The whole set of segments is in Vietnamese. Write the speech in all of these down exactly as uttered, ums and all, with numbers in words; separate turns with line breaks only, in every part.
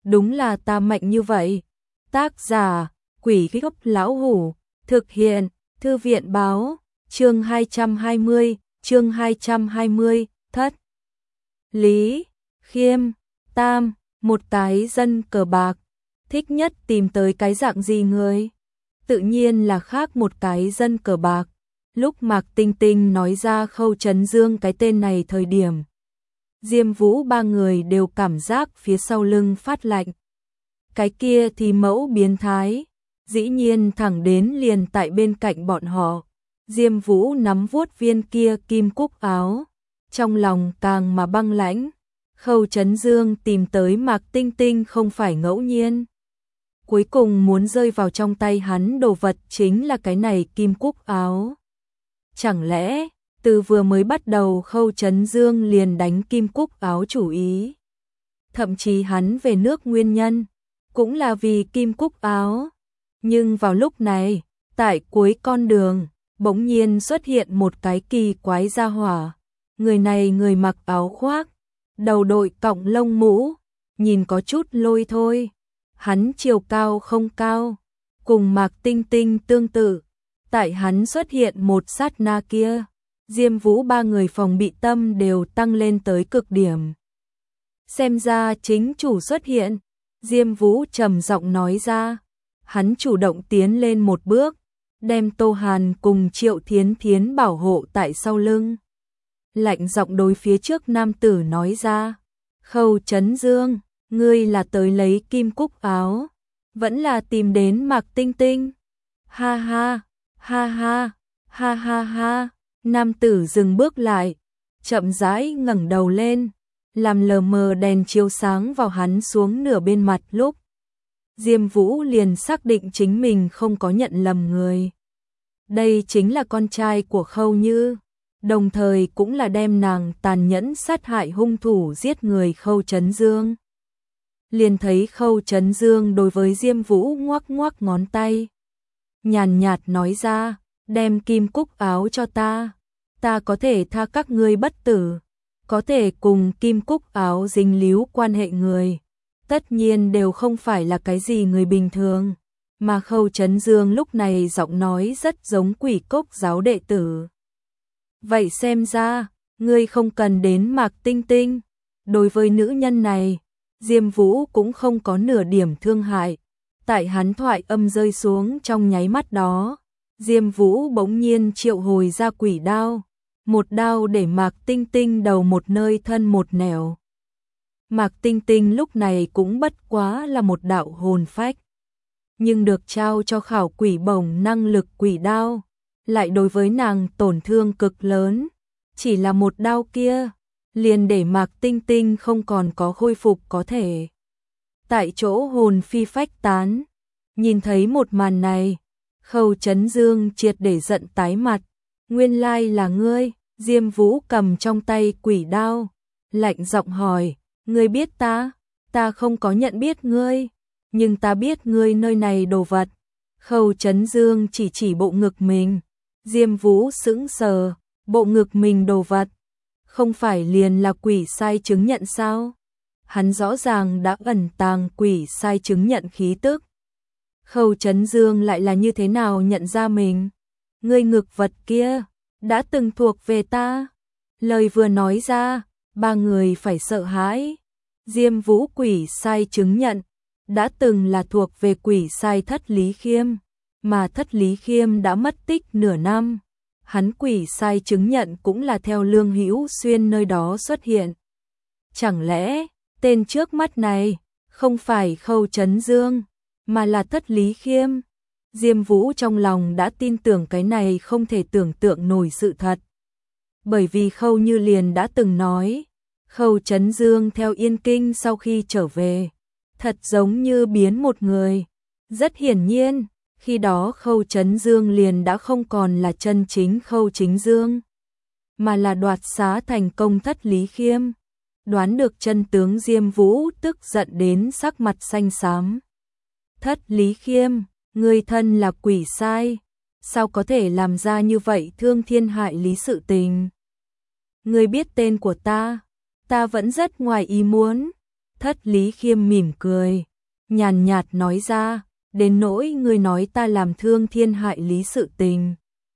đúng là ta mạnh như vậy. Tác giả, Quỷ Gốc Lão Hủ, thực hiện, Thư viện Báo, chương hai trăm hai mươi, chương hai trăm hai mươi, thất. Lý, Khiêm, Tam, một cái dân cờ bạc, thích nhất tìm tới cái dạng gì người? Tự nhiên là khác một cái dân cờ bạc. Lúc Mạc Tinh Tinh nói ra Khâu Trấn Dương cái tên này thời điểm, Diêm Vũ ba người đều cảm giác phía sau lưng phát lạnh. Cái kia thì mẫu biến thái, dĩ nhiên thẳng đến liền tại bên cạnh bọn họ. Diêm Vũ nắm vuốt viên kia kim cúc áo, trong lòng càng mà băng lãnh. Khâu Trấn Dương tìm tới Mạc Tinh Tinh không phải ngẫu nhiên. Cuối cùng muốn rơi vào trong tay hắn đồ vật chính là cái này kim cúc áo. Chẳng lẽ, từ vừa mới bắt đầu Khâu Trấn Dương liền đánh kim cúc áo chủ ý? Thậm chí hắn về nước nguyên nhân, cũng là vì kim cúc áo. Nhưng vào lúc này, tại cuối con đường, bỗng nhiên xuất hiện một cái kỳ quái gia hỏa. Người này người mặc áo khoác, đầu đội cọng lông mũ, nhìn có chút lôi thôi. Hắn chiều cao không cao, cùng Mạc Tinh Tinh tương tự. Tại hắn xuất hiện một sát na kia, Diêm Vũ ba người phòng bị tâm đều tăng lên tới cực điểm. Xem ra chính chủ xuất hiện, Diêm Vũ trầm giọng nói ra. Hắn chủ động tiến lên một bước, đem Tô Hàn cùng Triệu Thiến Thiến bảo hộ tại sau lưng. Lạnh giọng đối phía trước nam tử nói ra, Khâu Trấn Dương, ngươi là tới lấy kim cúc áo, vẫn là tìm đến Mạc Tinh Tinh? Ha ha, ha ha, ha ha ha. Nam tử dừng bước lại, chậm rãi ngẩng đầu lên, làm lờ mờ đèn chiếu sáng vào hắn xuống nửa bên mặt lúc. Diêm Vũ liền xác định chính mình không có nhận lầm người. Đây chính là con trai của Khâu Như, đồng thời cũng là đem nàng tàn nhẫn sát hại hung thủ giết người Khâu Trấn Dương. Liền thấy Khâu Trấn Dương đối với Diêm Vũ ngoắc ngoắc ngón tay, nhàn nhạt nói ra, đem kim cúc áo cho ta, ta có thể tha các ngươi bất tử. Có thể cùng kim cúc áo dính líu quan hệ người, tất nhiên đều không phải là cái gì người bình thường. Mà Khâu Trấn Dương lúc này giọng nói rất giống Quỷ Cốc giáo đệ tử. Vậy xem ra, ngươi không cần đến Mạc Tinh Tinh. Đối với nữ nhân này, Diêm Vũ cũng không có nửa điểm thương hại. Tại hắn thoại âm rơi xuống trong nháy mắt đó, Diêm Vũ bỗng nhiên triệu hồi ra quỷ đao. Một đao để Mạc Tinh Tinh đầu một nơi thân một nẻo. Mạc Tinh Tinh lúc này cũng bất quá là một đạo hồn phách, nhưng được trao cho khảo quỷ bổng năng lực quỷ đao, lại đối với nàng tổn thương cực lớn. Chỉ là một đao kia, liền để Mạc Tinh Tinh không còn có khôi phục có thể. Tại chỗ hồn phi phách tán, nhìn thấy một màn này, Khâu Trấn Dương triệt để giận tái mặt. Nguyên lai là ngươi. Diêm Vũ cầm trong tay quỷ đao, lạnh giọng hỏi, ngươi biết ta? Ta không có nhận biết ngươi, nhưng ta biết ngươi nơi này đồ vật. Khâu Trấn Dương chỉ chỉ bộ ngực mình. Diêm Vũ sững sờ, bộ ngực mình đồ vật, không phải liền là quỷ sai chứng nhận sao? Hắn rõ ràng đã ẩn tàng quỷ sai chứng nhận khí tức. Khâu Trấn Dương lại là như thế nào nhận ra mình? Ngươi ngực vật kia đã từng thuộc về ta. Lời vừa nói ra, ba người phải sợ hãi. Diêm Vũ quỷ sai chứng nhận đã từng là thuộc về quỷ sai Thất Lý Khiêm, mà Thất Lý Khiêm đã mất tích nửa năm. Hắn quỷ sai chứng nhận cũng là theo Lương Hữu Xuyên nơi đó xuất hiện. Chẳng lẽ tên trước mắt này không phải Khâu Trấn Dương, mà là Thất Lý Khiêm? Diêm Vũ trong lòng đã tin tưởng cái này không thể tưởng tượng nổi sự thật. Bởi vì Khâu Như liền đã từng nói, Khâu Trấn Dương theo Yên Kinh sau khi trở về, thật giống như biến một người. Rất hiển nhiên, khi đó Khâu Trấn Dương liền đã không còn là chân chính Khâu Chính Dương, mà là đoạt xá thành công Thất Lý Khiêm. Đoán được chân tướng, Diêm Vũ tức giận đến sắc mặt xanh xám. Thất Lý Khiêm, ngươi thân là quỷ sai, sao có thể làm ra như vậy thương thiên hại lý sự tình? Ngươi biết tên của ta, ta vẫn rất ngoài ý muốn. Thất Lý Khiêm mỉm cười, nhàn nhạt nói ra, đến nỗi ngươi nói ta làm thương thiên hại lý sự tình.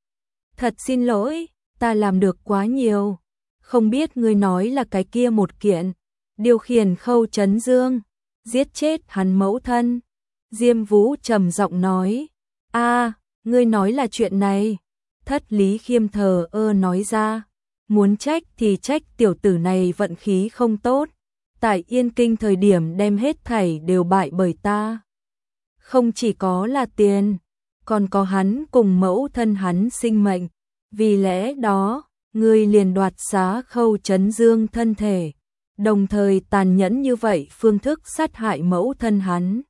Thật xin lỗi, ta làm được quá nhiều. Không biết ngươi nói là cái kia một kiện, điều khiển Khâu Chấn Dương, giết chết hắn mẫu thân. Diêm Vũ trầm giọng nói, a, ngươi nói là chuyện này. Thất Lý Khiêm thờ ơ nói ra, muốn trách thì trách tiểu tử này vận khí không tốt. Tại Yên Kinh thời điểm đem hết thảy đều bại bởi ta. Không chỉ có là tiền, còn có hắn cùng mẫu thân hắn sinh mệnh. Vì lẽ đó, ngươi liền đoạt xá Khâu Chấn Dương thân thể, đồng thời tàn nhẫn như vậy phương thức sát hại mẫu thân hắn.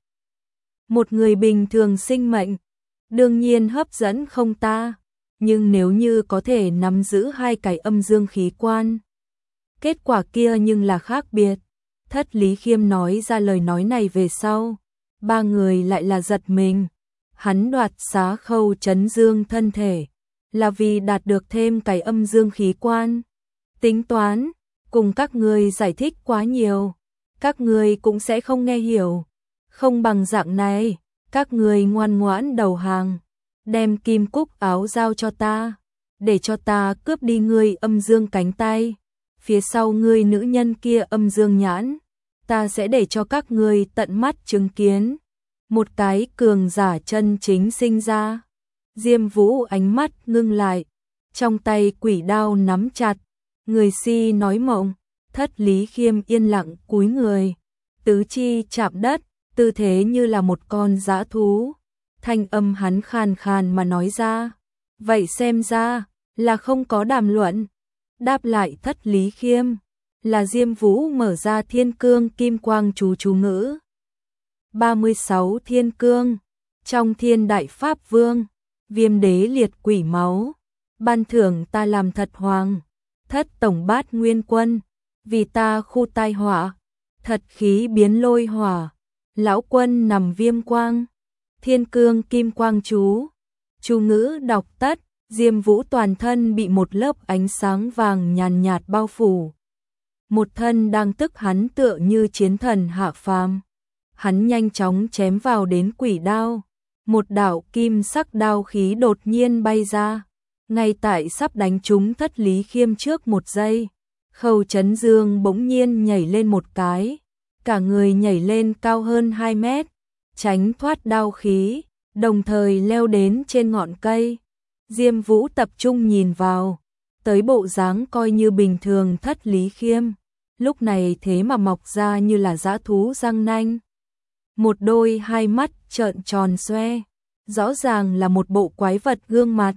Một người bình thường sinh mệnh, đương nhiên hấp dẫn không ta, nhưng nếu như có thể nắm giữ hai cái âm dương khí quan, kết quả kia nhưng là khác biệt. Thất Lý Khiêm nói ra lời nói này về sau, ba người lại là giật mình. Hắn đoạt xá Khâu Chấn Dương thân thể, là vì đạt được thêm cái âm dương khí quan. Tính toán, cùng các người giải thích quá nhiều, các người cũng sẽ không nghe hiểu. Không bằng dạng này, các người ngoan ngoãn đầu hàng, đem kim cúc áo giao cho ta, để cho ta cướp đi ngươi âm dương cánh tay. Phía sau ngươi nữ nhân kia âm dương nhãn, ta sẽ để cho các ngươi tận mắt chứng kiến một cái cường giả chân chính sinh ra. Diêm Vũ ánh mắt ngưng lại, trong tay quỷ đao nắm chặt, người si nói mộng. Thất Lý Khiêm yên lặng cúi người, tứ chi chạm đất, tư thế như là một con dã thú. Thanh âm hắn khàn khàn mà nói ra, vậy xem ra là không có đàm luận. Đáp lại Thất Lý Khiêm là Diêm Vũ mở ra Thiên Cương Kim Quang chú chú ngữ. ba mươi sáu Thiên Cương, trong Thiên Đại Pháp Vương, Viêm Đế liệt quỷ máu, ban thưởng ta làm thật hoàng, Thất Tổng Bát Nguyên Quân, vì ta khu tai họa, thật khí biến lôi hỏa, lão quân nằm viêm quang. Thiên Cương Kim Quang chú, chú ngữ đọc tất, Diêm Vũ toàn thân bị một lớp ánh sáng vàng nhàn nhạt bao phủ. Một thân đang tức hắn tựa như chiến thần hạ phàm. Hắn nhanh chóng chém vào đến quỷ đao, một đạo kim sắc đao khí đột nhiên bay ra, ngay tại sắp đánh trúng Thất Lý Khiêm trước một giây. Khâu Chấn Dương bỗng nhiên nhảy lên một cái, cả người nhảy lên cao hơn hai mét, tránh thoát đao khí, đồng thời leo đến trên ngọn cây. Diêm Vũ tập trung nhìn vào, tới bộ dáng coi như bình thường Thất Lý Khiêm, lúc này thế mà mọc ra như là dã thú răng nanh. Một đôi hai mắt trợn tròn xoe, rõ ràng là một bộ quái vật gương mặt.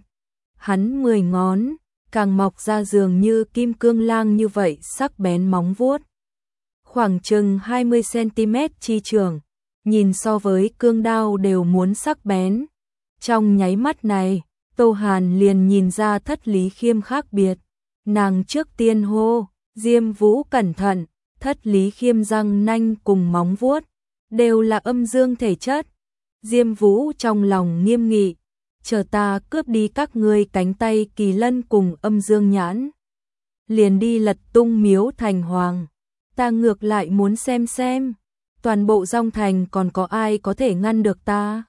Hắn mười ngón, càng mọc ra dường như kim cương lang như vậy sắc bén móng vuốt. Khoảng chừng hai mươi xăng-ti-mét chi trường, nhìn so với cương đao đều muốn sắc bén. Trong nháy mắt này, Tô Hàn liền nhìn ra Thất Lý Khiêm khác biệt. Nàng trước tiên hô, Diêm Vũ cẩn thận. Thất Lý Khiêm răng nanh cùng móng vuốt đều là âm dương thể chất. Diêm Vũ trong lòng nghiêm nghị, chờ ta cướp đi các ngươi cánh tay kỳ lân cùng âm dương nhãn, liền đi lật tung miếu thành hoàng. Ta ngược lại muốn xem xem, toàn bộ Dong Thành còn có ai có thể ngăn được ta.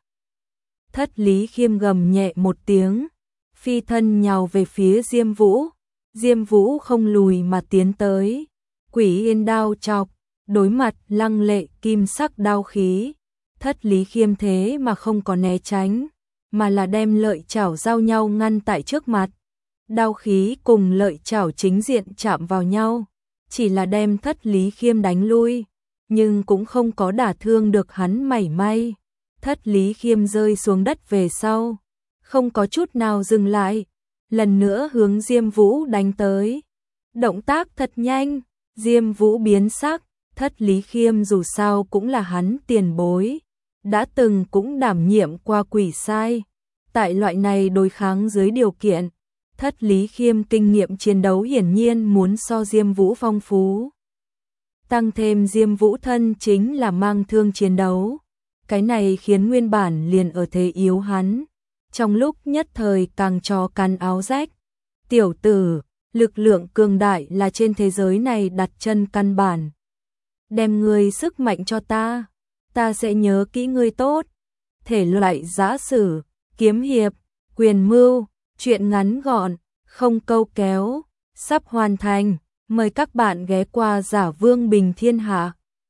Thất Lý Khiêm gầm nhẹ một tiếng, phi thân nhào về phía Diêm Vũ. Diêm Vũ không lùi mà tiến tới, Quỷ Yên đao chọc, đối mặt lăng lệ kim sắc đao khí. Thất Lý Khiêm thế mà không có né tránh, mà là đem lợi chảo giao nhau ngăn tại trước mặt. Đao khí cùng lợi chảo chính diện chạm vào nhau, chỉ là đem Thất Lý Khiêm đánh lui, nhưng cũng không có đả thương được hắn mảy may. Thất Lý Khiêm rơi xuống đất về sau, không có chút nào dừng lại, lần nữa hướng Diêm Vũ đánh tới. Động tác thật nhanh, Diêm Vũ biến sắc. Thất Lý Khiêm dù sao cũng là hắn tiền bối, đã từng cũng đảm nhiệm qua quỷ sai. Tại loại này đối kháng dưới điều kiện, Thất Lý Khiêm kinh nghiệm chiến đấu hiển nhiên muốn so Diêm Vũ phong phú. Tăng thêm Diêm Vũ thân chính là mang thương chiến đấu, cái này khiến nguyên bản liền ở thế yếu hắn, trong lúc nhất thời càng cho cắn áo rách. Tiểu tử, lực lượng cường đại là trên thế giới này đặt chân căn bản. đem ngươi sức mạnh cho ta, ta sẽ nhớ kỹ ngươi tốt. Thể loại giã sử, kiếm hiệp, quyền mưu, truyện ngắn gọn, không câu kéo, sắp hoàn thành. Mời các bạn ghé qua Giả Vương Bình Thiên Hạ.